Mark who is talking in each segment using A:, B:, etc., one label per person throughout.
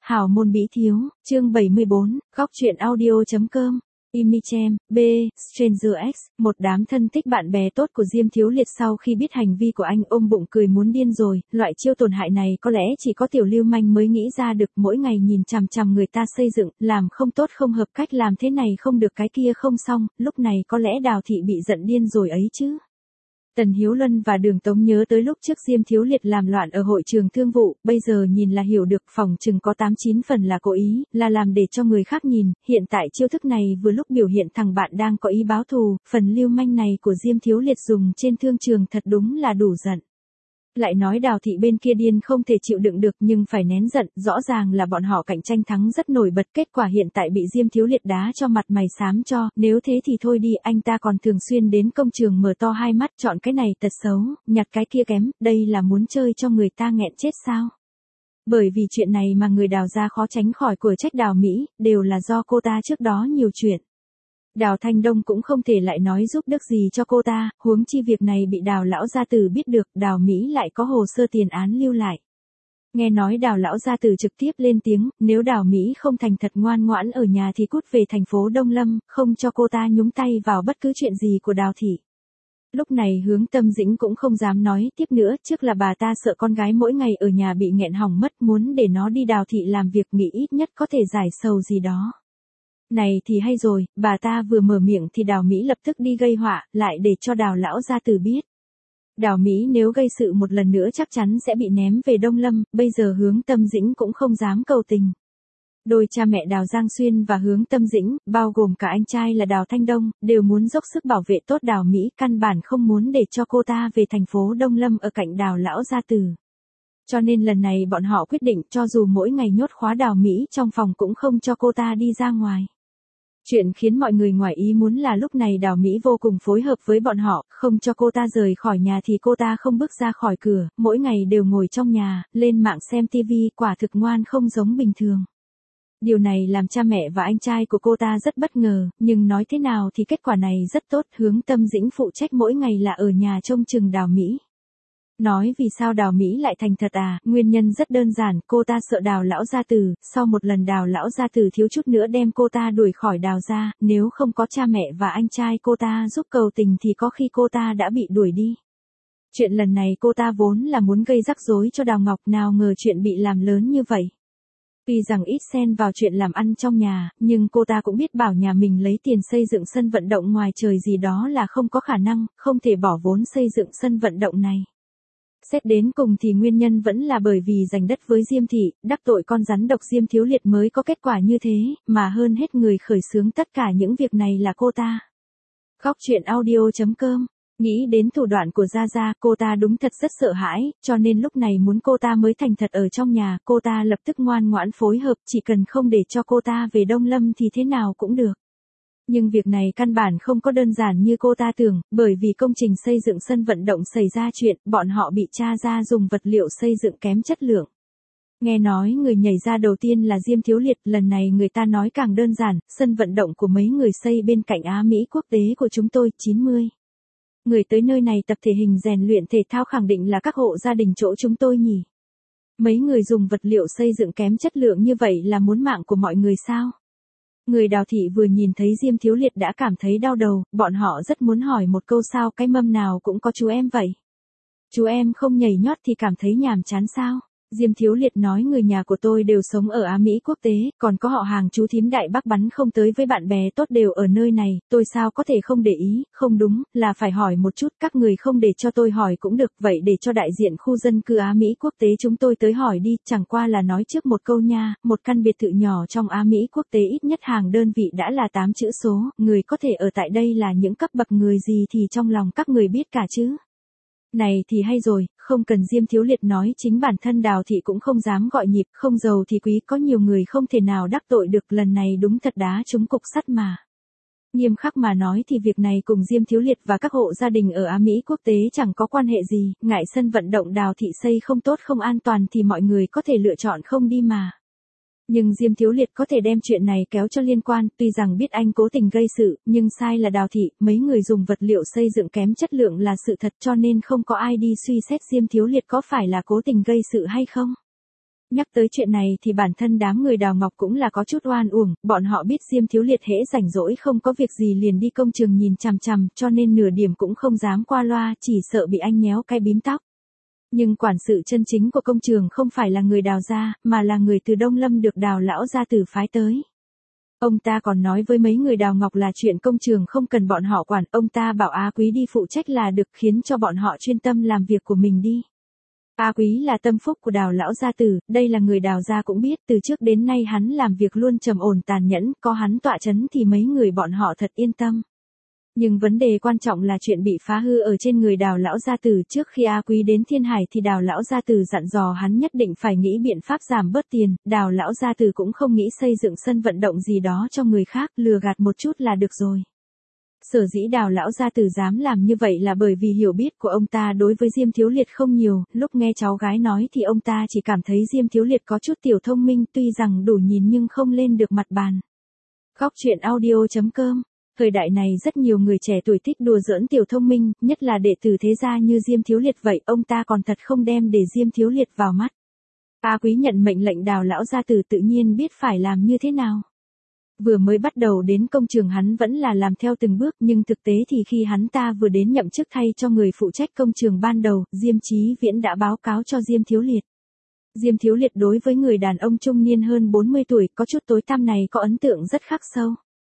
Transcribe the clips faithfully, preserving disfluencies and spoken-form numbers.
A: Hảo môn bí thiếu, chương bảy mươi bốn, góc truyện audio.com. Imichem, B, Stranger X, một đám thân thích bạn bè tốt của Diêm Thiếu Liệt sau khi biết hành vi của anh ôm bụng cười muốn điên rồi, loại chiêu tổn hại này có lẽ chỉ có tiểu lưu manh mới nghĩ ra được, mỗi ngày nhìn chằm chằm người ta xây dựng, làm không tốt không hợp cách, làm thế này không được cái kia không xong, lúc này có lẽ Đào Thị bị giận điên rồi ấy chứ. Tần Hiếu Luân và Đường Tống nhớ tới lúc trước Diêm Thiếu Liệt làm loạn ở hội trường thương vụ, bây giờ nhìn là hiểu được, phòng chừng có tám chín phần là cố ý, là làm để cho người khác nhìn, hiện tại chiêu thức này vừa lúc biểu hiện thằng bạn đang có ý báo thù, phần lưu manh này của Diêm Thiếu Liệt dùng trên thương trường thật đúng là đủ giận. Lại nói Đào Thị bên kia điên không thể chịu đựng được nhưng phải nén giận, rõ ràng là bọn họ cạnh tranh thắng rất nổi bật, kết quả hiện tại bị Diêm Thiếu Liệt đá cho mặt mày xám cho, nếu thế thì thôi đi, anh ta còn thường xuyên đến công trường mở to hai mắt, chọn cái này tật xấu, nhặt cái kia kém, đây là muốn chơi cho người ta nghẹn chết sao? Bởi vì chuyện này mà người Đào gia khó tránh khỏi của trách Đào Mỹ, đều là do cô ta trước đó nhiều chuyện. Đào Thanh Đông cũng không thể lại nói giúp đỡ gì cho cô ta, huống chi việc này bị Đào lão gia tử biết được, Đào Mỹ lại có hồ sơ tiền án lưu lại. Nghe nói Đào lão gia tử trực tiếp lên tiếng, nếu Đào Mỹ không thành thật ngoan ngoãn ở nhà thì cút về thành phố Đông Lâm, không cho cô ta nhúng tay vào bất cứ chuyện gì của Đào Thị. Lúc này Hướng Tâm Dĩnh cũng không dám nói tiếp nữa, trước là bà ta sợ con gái mỗi ngày ở nhà bị nghẹn hỏng mất, muốn để nó đi Đào Thị làm việc, nghĩ ít nhất có thể giải sầu gì đó. Này thì hay rồi, bà ta vừa mở miệng thì Đào Mỹ lập tức đi gây họa, lại để cho Đào lão gia tử biết. Đào Mỹ nếu gây sự một lần nữa chắc chắn sẽ bị ném về Đông Lâm, bây giờ Hướng Tâm Dĩnh cũng không dám cầu tình. Đôi cha mẹ Đào Giang Xuyên và Hướng Tâm Dĩnh, bao gồm cả anh trai là Đào Thanh Đông, đều muốn dốc sức bảo vệ tốt Đào Mỹ, căn bản không muốn để cho cô ta về thành phố Đông Lâm ở cạnh Đào lão gia tử. Cho nên lần này bọn họ quyết định cho dù mỗi ngày nhốt khóa Đào Mỹ trong phòng cũng không cho cô ta đi ra ngoài. Chuyện khiến mọi người ngoài ý muốn là lúc này Đào Mỹ vô cùng phối hợp với bọn họ, không cho cô ta rời khỏi nhà thì cô ta không bước ra khỏi cửa, mỗi ngày đều ngồi trong nhà, lên mạng xem tivi, quả thực ngoan không giống bình thường. Điều này làm cha mẹ và anh trai của cô ta rất bất ngờ, nhưng nói thế nào thì kết quả này rất tốt, Hướng Tâm Dĩnh phụ trách mỗi ngày là ở nhà trông chừng Đào Mỹ. Nói vì sao Đào Mỹ lại thành thật à, nguyên nhân rất đơn giản, cô ta sợ Đào lão gia tử, sau một lần Đào lão gia tử thiếu chút nữa đem cô ta đuổi khỏi Đào gia, nếu không có cha mẹ và anh trai cô ta giúp cầu tình thì có khi cô ta đã bị đuổi đi. Chuyện lần này cô ta vốn là muốn gây rắc rối cho Đào Ngọc, nào ngờ chuyện bị làm lớn như vậy. Tuy rằng ít xen vào chuyện làm ăn trong nhà, nhưng cô ta cũng biết bảo nhà mình lấy tiền xây dựng sân vận động ngoài trời gì đó là không có khả năng, không thể bỏ vốn xây dựng sân vận động này. Xét đến cùng thì nguyên nhân vẫn là bởi vì giành đất với Diêm Thị, đắc tội con rắn độc Diêm Thiếu Liệt mới có kết quả như thế, mà hơn hết người khởi xướng tất cả những việc này là cô ta. Góc truyện audio.com. Nghĩ đến thủ đoạn của Gia Gia, cô ta đúng thật rất sợ hãi, cho nên lúc này muốn cô ta mới thành thật ở trong nhà, cô ta lập tức ngoan ngoãn phối hợp, chỉ cần không để cho cô ta về Đông Lâm thì thế nào cũng được. Nhưng việc này căn bản không có đơn giản như cô ta tưởng, bởi vì công trình xây dựng sân vận động xảy ra chuyện, bọn họ bị tra ra dùng vật liệu xây dựng kém chất lượng. Nghe nói người nhảy ra đầu tiên là Diêm Thiếu Liệt, lần này người ta nói càng đơn giản, sân vận động của mấy người xây bên cạnh Á Mỹ quốc tế của chúng tôi, chín mươi. Người tới nơi này tập thể hình rèn luyện thể thao khẳng định là các hộ gia đình chỗ chúng tôi nhỉ. Mấy người dùng vật liệu xây dựng kém chất lượng như vậy là muốn mạng của mọi người sao? Người Đào Thị vừa nhìn thấy Diêm Thiếu Liệt đã cảm thấy đau đầu, bọn họ rất muốn hỏi một câu sao cái mâm nào cũng có chú em vậy. Chú em không nhảy nhót thì cảm thấy nhàm chán sao? Diêm Thiếu Liệt nói người nhà của tôi đều sống ở Á Mỹ quốc tế, còn có họ hàng chú thím Đại Bắc bắn không tới với bạn bè tốt đều ở nơi này, tôi sao có thể không để ý, không đúng, là phải hỏi một chút, các người không để cho tôi hỏi cũng được, vậy để cho đại diện khu dân cư Á Mỹ quốc tế chúng tôi tới hỏi đi, chẳng qua là nói trước một câu nha, một căn biệt thự nhỏ trong Á Mỹ quốc tế ít nhất hàng đơn vị đã là tám chữ số, người có thể ở tại đây là những cấp bậc người gì thì trong lòng các người biết cả chứ. Này thì hay rồi, không cần Diêm Thiếu Liệt nói, chính bản thân Đào Thị cũng không dám gọi nhịp, không giàu thì quý, có nhiều người không thể nào đắc tội được, lần này đúng thật đá trúng cục sắt mà. Nghiêm khắc mà nói thì việc này cùng Diêm Thiếu Liệt và các hộ gia đình ở Á Mỹ quốc tế chẳng có quan hệ gì, ngại sân vận động Đào Thị xây không tốt không an toàn thì mọi người có thể lựa chọn không đi mà. Nhưng Diêm Thiếu Liệt có thể đem chuyện này kéo cho liên quan, tuy rằng biết anh cố tình gây sự, nhưng sai là Đào Thị, mấy người dùng vật liệu xây dựng kém chất lượng là sự thật, cho nên không có ai đi suy xét Diêm Thiếu Liệt có phải là cố tình gây sự hay không. Nhắc tới chuyện này thì bản thân đám người Đào Ngọc cũng là có chút oan uổng, bọn họ biết Diêm Thiếu Liệt hễ rảnh rỗi không có việc gì liền đi công trường nhìn chằm chằm, cho nên nửa điểm cũng không dám qua loa, chỉ sợ bị anh nhéo cái bím tóc. Nhưng quản sự chân chính của công trường không phải là người Đào gia, mà là người từ Đông Lâm được Đào lão gia tử phái tới. Ông ta còn nói với mấy người Đào Ngọc là chuyện công trường không cần bọn họ quản, ông ta bảo A Quý đi phụ trách là được, khiến cho bọn họ chuyên tâm làm việc của mình đi. A Quý là tâm phúc của Đào lão gia tử, đây là người Đào gia cũng biết, từ trước đến nay hắn làm việc luôn trầm ổn tàn nhẫn, có hắn tọa chấn thì mấy người bọn họ thật yên tâm. Nhưng vấn đề quan trọng là chuyện bị phá hư ở trên người Đào lão gia tử. Trước khi A Quý đến Thiên Hải thì Đào lão gia tử dặn dò hắn nhất định phải nghĩ biện pháp giảm bớt tiền, Đào lão gia tử cũng không nghĩ xây dựng sân vận động gì đó cho người khác, lừa gạt một chút là được rồi. Sở dĩ Đào lão gia tử dám làm như vậy là bởi vì hiểu biết của ông ta đối với Diêm Thiếu Liệt không nhiều, lúc nghe cháu gái nói thì ông ta chỉ cảm thấy Diêm Thiếu Liệt có chút tiểu thông minh, tuy rằng đủ nhìn nhưng không lên được mặt bàn. Góc truyện audio chấm com. Thời đại này rất nhiều người trẻ tuổi thích đùa giỡn tiểu thông minh, nhất là đệ tử thế gia như Diêm Thiếu Liệt vậy, ông ta còn thật không đem để Diêm Thiếu Liệt vào mắt. A Quý nhận mệnh lệnh Đào lão gia tử tự nhiên biết phải làm như thế nào. Vừa mới bắt đầu đến công trường hắn vẫn là làm theo từng bước, nhưng thực tế thì khi hắn ta vừa đến nhậm chức thay cho người phụ trách công trường ban đầu, Diêm Chí Viễn đã báo cáo cho Diêm Thiếu Liệt. Diêm Thiếu Liệt đối với người đàn ông trung niên hơn bốn mươi tuổi, có chút tối tăm này có ấn tượng rất khắc sâu.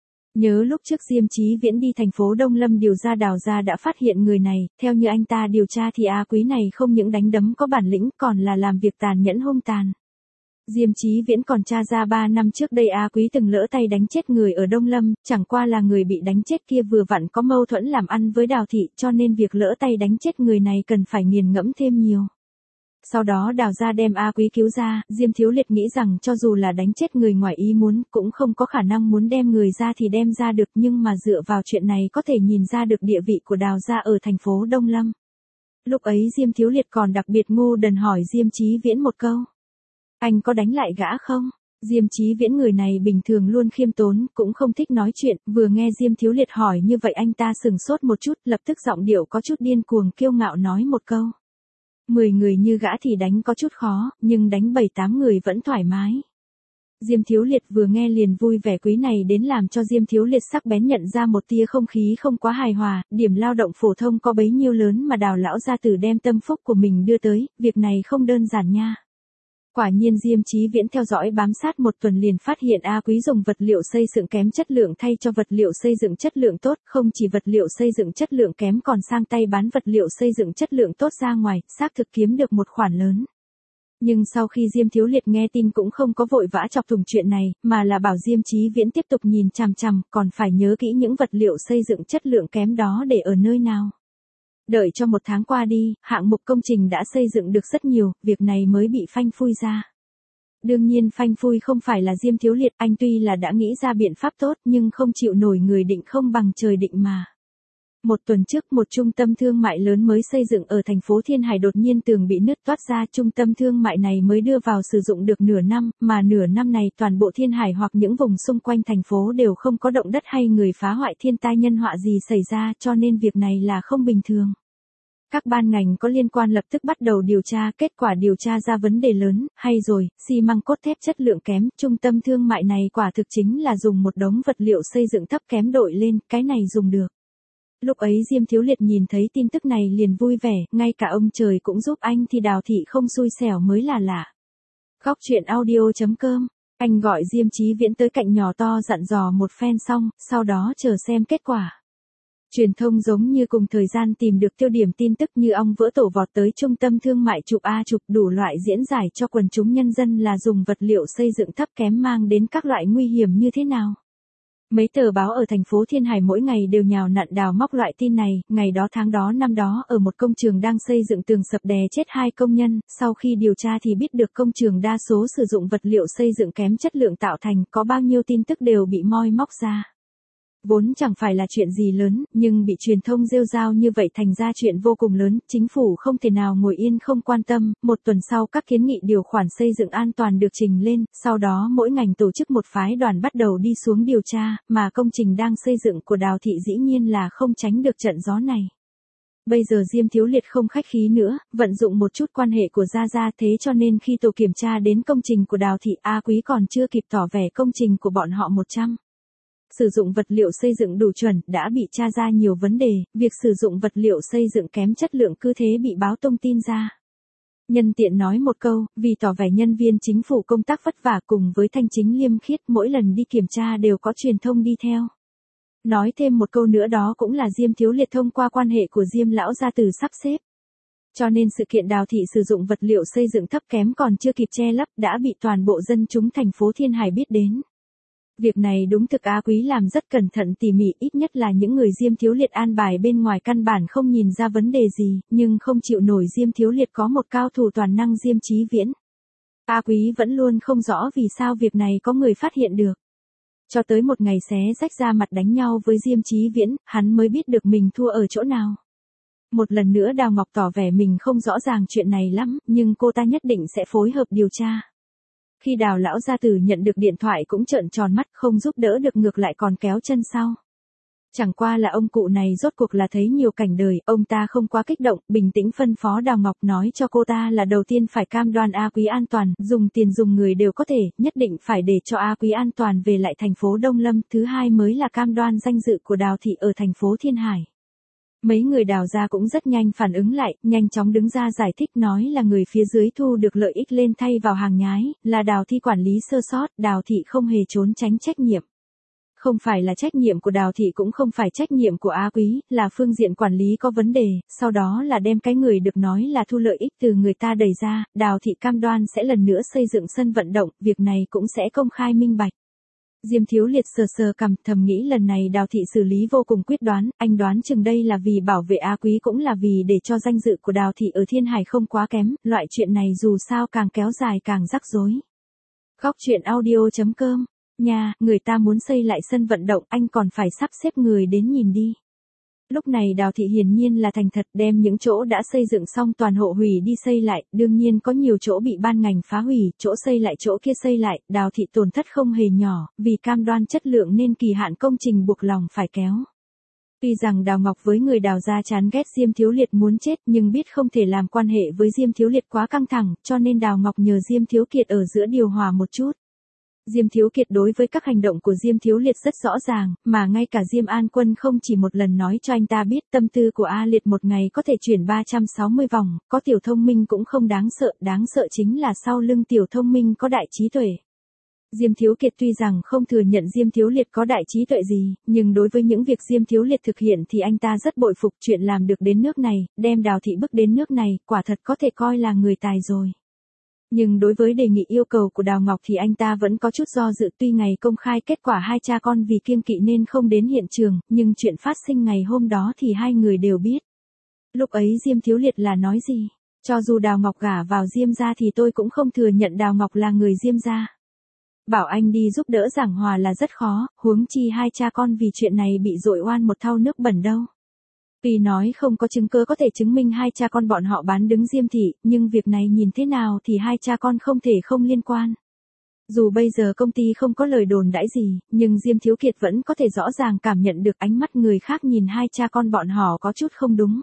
A: Nhớ lúc trước Diêm Chí Viễn đi thành phố Đông Lâm điều tra Đào gia đã phát hiện người này, theo như anh ta điều tra thì A Quý này không những đánh đấm có bản lĩnh còn là làm việc tàn nhẫn hung tàn. Diêm Chí Viễn còn tra ra ba năm trước đây A Quý từng lỡ tay đánh chết người ở Đông Lâm, chẳng qua là người bị đánh chết kia vừa vặn có mâu thuẫn làm ăn với Đào thị, cho nên việc lỡ tay đánh chết người này cần phải nghiền ngẫm thêm nhiều. Sau đó Đào gia đem A Quý cứu ra, Diêm Thiếu Liệt nghĩ rằng cho dù là đánh chết người ngoài ý muốn, cũng không có khả năng muốn đem người ra thì đem ra được, nhưng mà dựa vào chuyện này có thể nhìn ra được địa vị của Đào gia ở thành phố Đông Lâm. Lúc ấy Diêm Thiếu Liệt còn đặc biệt ngu đần hỏi Diêm Chí Viễn một câu. Anh có đánh lại gã không? Diêm Chí Viễn người này bình thường luôn khiêm tốn, cũng không thích nói chuyện, vừa nghe Diêm Thiếu Liệt hỏi như vậy anh ta sừng sốt một chút, lập tức giọng điệu có chút điên cuồng kiêu ngạo nói một câu. Mười người như gã thì đánh có chút khó, nhưng đánh bảy tám người vẫn thoải mái. Diêm Thiếu Liệt vừa nghe liền vui vẻ, quý này đến làm cho Diêm Thiếu Liệt sắc bén nhận ra một tia không khí không quá hài hòa, điểm lao động phổ thông có bấy nhiêu lớn mà Đào lão gia tử đem tâm phúc của mình đưa tới, việc này không đơn giản nha. Quả nhiên Diêm Chí Viễn theo dõi bám sát một tuần liền phát hiện A Quý dùng vật liệu xây dựng kém chất lượng thay cho vật liệu xây dựng chất lượng tốt, không chỉ vật liệu xây dựng chất lượng kém còn sang tay bán vật liệu xây dựng chất lượng tốt ra ngoài, xác thực kiếm được một khoản lớn. Nhưng sau khi Diêm Thiếu Liệt nghe tin cũng không có vội vã chọc thủng chuyện này, mà là bảo Diêm Chí Viễn tiếp tục nhìn chằm chằm, còn phải nhớ kỹ những vật liệu xây dựng chất lượng kém đó để ở nơi nào. Đợi cho một tháng qua đi, hạng mục công trình đã xây dựng được rất nhiều, việc này mới bị phanh phui ra. Đương nhiên phanh phui không phải là Diêm Thiếu Liệt, anh tuy là đã nghĩ ra biện pháp tốt nhưng không chịu nổi người định không bằng trời định mà. Một tuần trước một trung tâm thương mại lớn mới xây dựng ở thành phố Thiên Hải đột nhiên tường bị nứt toát ra, trung tâm thương mại này mới đưa vào sử dụng được nửa năm, mà nửa năm này toàn bộ Thiên Hải hoặc những vùng xung quanh thành phố đều không có động đất hay người phá hoại thiên tai nhân họa gì xảy ra, cho nên việc này là không bình thường. Các ban ngành có liên quan lập tức bắt đầu điều tra, kết quả điều tra ra vấn đề lớn, hay rồi, xi măng cốt thép chất lượng kém, trung tâm thương mại này quả thực chính là dùng một đống vật liệu xây dựng thấp kém đội lên, cái này dùng được. Lúc ấy Diêm Thiếu Liệt nhìn thấy tin tức này liền vui vẻ, ngay cả ông trời cũng giúp anh thì Đào thị không xui xẻo mới là lạ. Góc truyện audio chấm com, anh gọi Diêm Chí Viễn tới cạnh nhỏ to dặn dò một phen xong, sau đó chờ xem kết quả. Truyền thông giống như cùng thời gian tìm được tiêu điểm tin tức như ong vỡ tổ vọt tới trung tâm thương mại chụp A chụp đủ loại diễn giải cho quần chúng nhân dân là dùng vật liệu xây dựng thấp kém mang đến các loại nguy hiểm như thế nào. Mấy tờ báo ở thành phố Thiên Hải mỗi ngày đều nhào nặn đào móc loại tin này, ngày đó tháng đó năm đó ở một công trường đang xây dựng tường sập đè chết hai công nhân, sau khi điều tra thì biết được công trường đa số sử dụng vật liệu xây dựng kém chất lượng tạo thành, có bao nhiêu tin tức đều bị moi móc ra. Vốn chẳng phải là chuyện gì lớn, nhưng bị truyền thông rêu rao như vậy thành ra chuyện vô cùng lớn, chính phủ không thể nào ngồi yên không quan tâm, một tuần sau các kiến nghị điều khoản xây dựng an toàn được trình lên, sau đó mỗi ngành tổ chức một phái đoàn bắt đầu đi xuống điều tra, mà công trình đang xây dựng của Đào thị dĩ nhiên là không tránh được trận gió này. Bây giờ Diêm Thiếu Liệt không khách khí nữa, vận dụng một chút quan hệ của Gia Gia, thế cho nên khi tổ kiểm tra đến công trình của Đào Thị, A Quý còn chưa kịp tỏ vẻ công trình của bọn họ một trăm sử dụng vật liệu xây dựng đủ chuẩn, đã bị tra ra nhiều vấn đề, việc sử dụng vật liệu xây dựng kém chất lượng cứ thế bị báo tung tin ra. Nhân tiện nói một câu, vì tỏ vẻ nhân viên chính phủ công tác vất vả cùng với thanh chính liêm khiết, mỗi lần đi kiểm tra đều có truyền thông đi theo. Nói thêm một câu nữa, đó cũng là Diêm Thiếu Liệt thông qua quan hệ của Diêm lão gia tử sắp xếp. Cho nên sự kiện Đào Thị sử dụng vật liệu xây dựng thấp kém còn chưa kịp che lấp đã bị toàn bộ dân chúng thành phố Thiên Hải biết đến. Việc này đúng thực A Quý làm rất cẩn thận tỉ mỉ, ít nhất là những người Diêm Thiếu Liệt an bài bên ngoài căn bản không nhìn ra vấn đề gì, nhưng không chịu nổi Diêm Thiếu Liệt có một cao thủ toàn năng Diêm Chí Viễn. A Quý vẫn luôn không rõ vì sao việc này có người phát hiện được. Cho tới một ngày xé rách ra mặt đánh nhau với Diêm Chí Viễn, hắn mới biết được mình thua ở chỗ nào. Một lần nữa Đào Ngọc tỏ vẻ mình không rõ ràng chuyện này lắm, nhưng cô ta nhất định sẽ phối hợp điều tra. Khi Đào lão gia tử nhận được điện thoại cũng trợn tròn mắt, không giúp đỡ được ngược lại còn kéo chân sau. Chẳng qua là ông cụ này rốt cuộc là thấy nhiều cảnh đời, ông ta không quá kích động, bình tĩnh phân phó Đào Ngọc nói cho cô ta là đầu tiên phải cam đoan A Quý an toàn, dùng tiền dùng người đều có thể, nhất định phải để cho A Quý an toàn về lại thành phố Đông Lâm, thứ hai mới là cam đoan danh dự của Đào Thị ở thành phố Thiên Hải. Mấy người Đào gia cũng rất nhanh phản ứng lại, nhanh chóng đứng ra giải thích nói là người phía dưới thu được lợi ích lên thay vào hàng nhái, là Đào Thị quản lý sơ sót, Đào Thị không hề trốn tránh trách nhiệm. Không phải là trách nhiệm của Đào Thị cũng không phải trách nhiệm của A Quý, là phương diện quản lý có vấn đề, sau đó là đem cái người được nói là thu lợi ích từ người ta đẩy ra, Đào Thị cam đoan sẽ lần nữa xây dựng sân vận động, việc này cũng sẽ công khai minh bạch. Diêm Thiếu Liệt sờ sờ cằm, thầm nghĩ lần này Đào Thị xử lý vô cùng quyết đoán, anh đoán chừng đây là vì bảo vệ A Quý cũng là vì để cho danh dự của Đào Thị ở Thiên Hải không quá kém, loại chuyện này dù sao càng kéo dài càng rắc rối. Góc truyện audio chấm com. Nhà, người ta muốn xây lại sân vận động, anh còn phải sắp xếp người đến nhìn đi. Lúc này Đào Thị hiển nhiên là thành thật, đem những chỗ đã xây dựng xong toàn hộ hủy đi xây lại, đương nhiên có nhiều chỗ bị ban ngành phá hủy, chỗ xây lại chỗ kia xây lại, Đào Thị tổn thất không hề nhỏ, vì cam đoan chất lượng nên kỳ hạn công trình buộc lòng phải kéo. Tuy rằng Đào Ngọc với người Đào gia chán ghét Diêm Thiếu Liệt muốn chết, nhưng biết không thể làm quan hệ với Diêm Thiếu Liệt quá căng thẳng, cho nên Đào Ngọc nhờ Diêm Thiếu Kiệt ở giữa điều hòa một chút. Diêm Thiếu Kiệt đối với các hành động của Diêm Thiếu Liệt rất rõ ràng, mà ngay cả Diêm An Quân không chỉ một lần nói cho anh ta biết tâm tư của A Liệt một ngày có thể chuyển ba trăm sáu mươi vòng, có tiểu thông minh cũng không đáng sợ, đáng sợ chính là sau lưng tiểu thông minh có đại trí tuệ. Diêm Thiếu Kiệt tuy rằng không thừa nhận Diêm Thiếu Liệt có đại trí tuệ gì, nhưng đối với những việc Diêm Thiếu Liệt thực hiện thì anh ta rất bội phục, chuyện làm được đến nước này, đem Đào Thị bước đến nước này, quả thật có thể coi là người tài rồi. Nhưng đối với đề nghị yêu cầu của Đào Ngọc thì anh ta vẫn có chút do dự, tuy ngày công khai kết quả hai cha con vì kiêng kỵ nên không đến hiện trường, nhưng chuyện phát sinh ngày hôm đó thì hai người đều biết. Lúc ấy Diêm Thiếu Liệt là nói gì? Cho dù Đào Ngọc gả vào Diêm gia thì tôi cũng không thừa nhận Đào Ngọc là người Diêm gia. Bảo anh đi giúp đỡ giảng hòa là rất khó, huống chi hai cha con vì chuyện này bị dội oan một thau nước bẩn đâu. Tuy nói không có chứng cứ có thể chứng minh hai cha con bọn họ bán đứng Diêm Thị, nhưng việc này nhìn thế nào thì hai cha con không thể không liên quan. Dù bây giờ công ty không có lời đồn đãi gì, nhưng Diêm Thiếu Kiệt vẫn có thể rõ ràng cảm nhận được ánh mắt người khác nhìn hai cha con bọn họ có chút không đúng.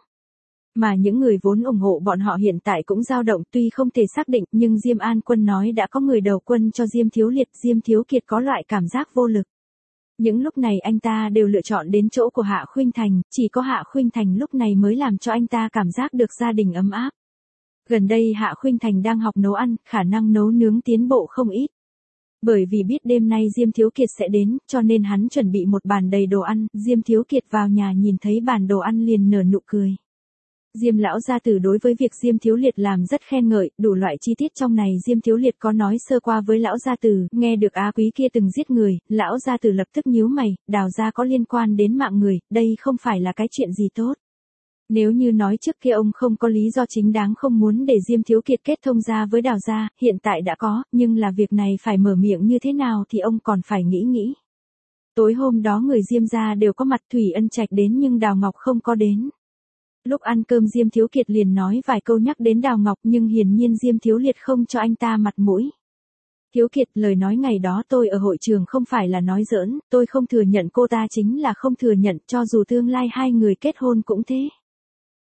A: Mà những người vốn ủng hộ bọn họ hiện tại cũng dao động, tuy không thể xác định, nhưng Diêm An Quân nói đã có người đầu quân cho Diêm Thiếu Liệt, Diêm Thiếu Kiệt có loại cảm giác vô lực. Những lúc này anh ta đều lựa chọn đến chỗ của Hạ Khuynh Thành, chỉ có Hạ Khuynh Thành lúc này mới làm cho anh ta cảm giác được gia đình ấm áp. Gần đây Hạ Khuynh Thành đang học nấu ăn, khả năng nấu nướng tiến bộ không ít. Bởi vì biết đêm nay Diêm Thiếu Kiệt sẽ đến, cho nên hắn chuẩn bị một bàn đầy đồ ăn, Diêm Thiếu Kiệt vào nhà nhìn thấy bàn đồ ăn liền nở nụ cười. Diêm lão gia tử đối với việc Diêm Thiếu Liệt làm rất khen ngợi, đủ loại chi tiết trong này Diêm Thiếu Liệt có nói sơ qua với lão gia tử, nghe được A Quý kia từng giết người, lão gia tử lập tức nhíu mày, Đào gia có liên quan đến mạng người, đây không phải là cái chuyện gì tốt. Nếu như nói trước kia ông không có lý do chính đáng không muốn để Diêm Thiếu Kiệt kết thông gia với Đào gia, hiện tại đã có, nhưng là việc này phải mở miệng như thế nào thì ông còn phải nghĩ nghĩ. Tối hôm đó người Diêm gia đều có mặt, Thủy Ân Trạch đến nhưng Đào Ngọc không có đến. Lúc ăn cơm Diêm Thiếu Kiệt liền nói vài câu nhắc đến Đào Ngọc nhưng hiển nhiên Diêm Thiếu Liệt không cho anh ta mặt mũi. Thiếu Kiệt, lời nói ngày đó tôi ở hội trường không phải là nói giỡn, tôi không thừa nhận cô ta chính là không thừa nhận, cho dù tương lai hai người kết hôn cũng thế.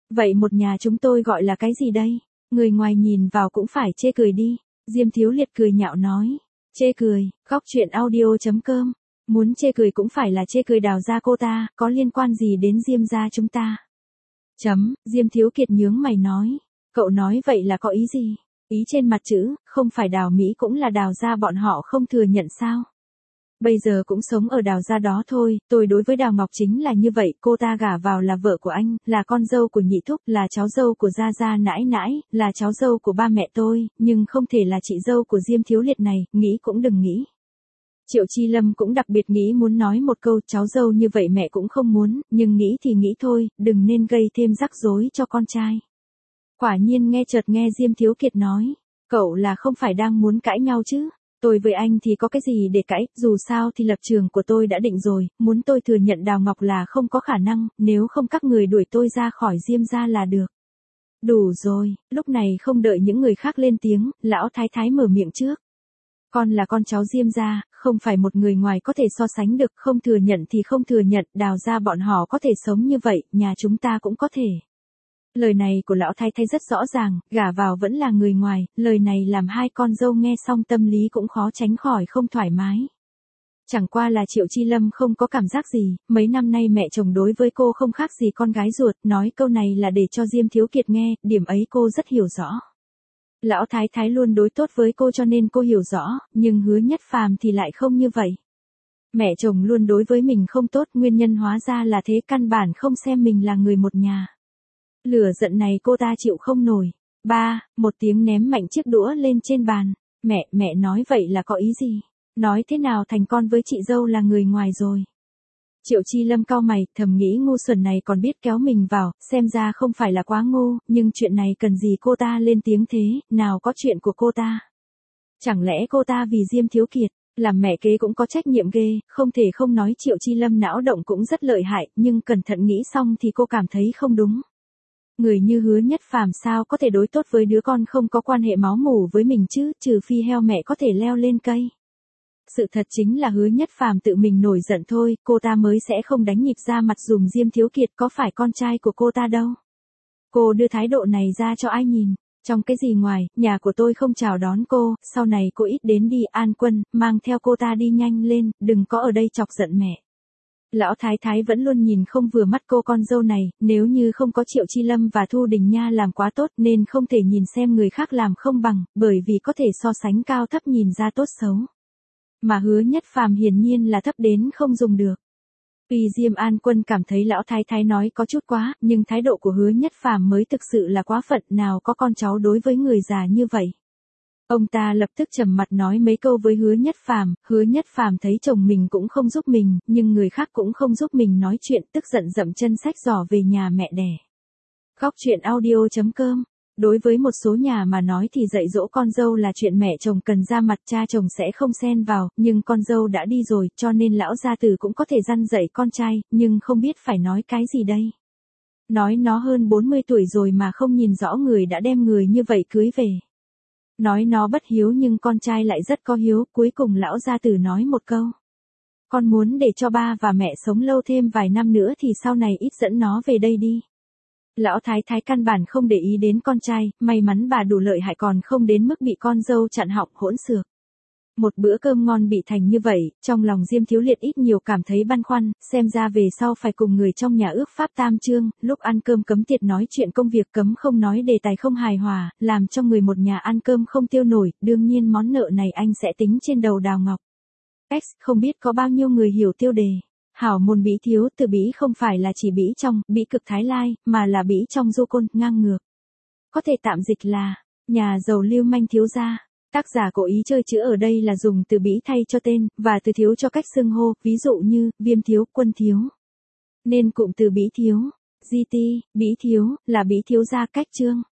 A: Vậy một nhà chúng tôi gọi là cái gì đây? Người ngoài nhìn vào cũng phải chê cười đi. Diêm Thiếu Liệt cười nhạo nói. Chê cười, góc truyện audio.com. Muốn chê cười cũng phải là chê cười Đào gia cô ta, có liên quan gì đến Diêm gia chúng ta? Chấm, Diêm Thiếu Kiệt nhướng mày nói. Cậu nói vậy là có ý gì? Ý trên mặt chữ, không phải Đào Mỹ cũng là Đào gia bọn họ không thừa nhận sao? Bây giờ cũng sống ở Đào gia đó thôi, tôi đối với Đào Ngọc chính là như vậy, cô ta gả vào là vợ của anh, là con dâu của nhị thúc, là cháu dâu của gia gia nãi nãi, là cháu dâu của ba mẹ tôi, nhưng không thể là chị dâu của Diêm Thiếu Liệt này, nghĩ cũng đừng nghĩ. Triệu Chi Lâm cũng đặc biệt nghĩ muốn nói một câu cháu dâu như vậy mẹ cũng không muốn, nhưng nghĩ thì nghĩ thôi, đừng nên gây thêm rắc rối cho con trai. Quả nhiên nghe chợt nghe Diêm Thiếu Kiệt nói, cậu là không phải đang muốn cãi nhau chứ? Tôi với anh thì có cái gì để cãi, dù sao thì lập trường của tôi đã định rồi, muốn tôi thừa nhận Đào Ngọc là không có khả năng, nếu không các người đuổi tôi ra khỏi Diêm gia là được. Đủ rồi, lúc này không đợi những người khác lên tiếng, lão thái thái mở miệng trước. Con là con cháu Diêm gia, không phải một người ngoài có thể so sánh được, không thừa nhận thì không thừa nhận, Đào gia bọn họ có thể sống như vậy, nhà chúng ta cũng có thể. Lời này của lão thái thái rất rõ ràng, gả vào vẫn là người ngoài, lời này làm hai con dâu nghe xong tâm lý cũng khó tránh khỏi không thoải mái. Chẳng qua là Triệu Chi Lâm không có cảm giác gì, mấy năm nay mẹ chồng đối với cô không khác gì con gái ruột, nói câu này là để cho Diêm Thiếu Kiệt nghe, điểm ấy cô rất hiểu rõ. Lão thái thái luôn đối tốt với cô cho nên cô hiểu rõ, nhưng Hứa Nhất Phàm thì lại không như vậy. Mẹ chồng luôn đối với mình không tốt, nguyên nhân hóa ra là thế, căn bản không xem mình là người một nhà. Lửa giận này cô ta chịu không nổi. Ba, một tiếng ném mạnh chiếc đũa lên trên bàn. Mẹ, mẹ nói vậy là có ý gì? Nói thế nào thành con với chị dâu là người ngoài rồi? Triệu Chi Lâm cau mày, thầm nghĩ ngu xuẩn này còn biết kéo mình vào, xem ra không phải là quá ngu, nhưng chuyện này cần gì cô ta lên tiếng thế, nào có chuyện của cô ta. Chẳng lẽ cô ta vì Diêm Thiếu Kiệt, làm mẹ kế cũng có trách nhiệm ghê, không thể không nói Triệu Chi Lâm não động cũng rất lợi hại, nhưng cẩn thận nghĩ xong thì cô cảm thấy không đúng. Người như Hứa Nhất Phàm sao có thể đối tốt với đứa con không có quan hệ máu mủ với mình chứ, trừ phi heo mẹ có thể leo lên cây. Sự thật chính là Hứa Nhất Phàm tự mình nổi giận thôi, cô ta mới sẽ không đánh nhịp ra mặt dùm Diêm Thiếu Kiệt, có phải con trai của cô ta đâu. Cô đưa thái độ này ra cho ai nhìn, trong cái gì ngoài, nhà của tôi không chào đón cô, sau này cô ít đến đi, An Quân, mang theo cô ta đi nhanh lên, đừng có ở đây chọc giận mẹ. Lão thái thái vẫn luôn nhìn không vừa mắt cô con dâu này, nếu như không có Triệu Chi Lâm và Thu Đình Nha làm quá tốt nên không thể nhìn xem người khác làm không bằng, bởi vì có thể so sánh cao thấp nhìn ra tốt xấu. Mà Hứa Nhất Phàm hiển nhiên là thấp đến không dùng được. Tuy Diêm An Quân cảm thấy lão thái thái nói có chút quá, nhưng thái độ của Hứa Nhất Phàm mới thực sự là quá phận, nào có con cháu đối với người già như vậy. Ông ta lập tức trầm mặt nói mấy câu với Hứa Nhất Phàm, Hứa Nhất Phàm thấy chồng mình cũng không giúp mình, nhưng người khác cũng không giúp mình nói chuyện, tức giận dậm chân xách giỏ về nhà mẹ đẻ. Góc truyện audio.com. Đối với một số nhà mà nói thì dạy dỗ con dâu là chuyện mẹ chồng cần ra mặt, cha chồng sẽ không xen vào, nhưng con dâu đã đi rồi, cho nên lão gia tử cũng có thể răn dạy con trai, nhưng không biết phải nói cái gì đây. Nói nó hơn bốn mươi tuổi rồi mà không nhìn rõ người đã đem người như vậy cưới về. Nói nó bất hiếu nhưng con trai lại rất có hiếu, cuối cùng lão gia tử nói một câu. Con muốn để cho ba và mẹ sống lâu thêm vài năm nữa thì sau này ít dẫn nó về đây đi. Lão thái thái căn bản không để ý đến con trai, may mắn bà đủ lợi hại còn không đến mức bị con dâu chặn họng hỗn xược. Một bữa cơm ngon bị thành như vậy, trong lòng Diêm Thiếu Liệt ít nhiều cảm thấy băn khoăn, xem ra về sau phải cùng người trong nhà ước pháp tam chương, lúc ăn cơm cấm tiệt nói chuyện công việc, cấm không nói đề tài không hài hòa, làm cho người một nhà ăn cơm không tiêu nổi, đương nhiên món nợ này anh sẽ tính trên đầu Đào Ngọc. X, không biết có bao nhiêu người hiểu tiêu đề. Hảo môn Bỉ Thiếu, từ Bỉ không phải là chỉ Bỉ trong, Bỉ cực Thái Lai, mà là Bỉ trong du côn, ngang ngược. Có thể tạm dịch là, nhà giàu lưu manh thiếu gia. Tác giả cố ý chơi chữ ở đây là dùng từ Bỉ thay cho tên, và từ thiếu cho cách xưng hô, ví dụ như, Viêm Thiếu, Quân Thiếu. Nên cụm từ Bỉ Thiếu, giê tê, Bỉ Thiếu, là Bỉ Thiếu gia cách chương.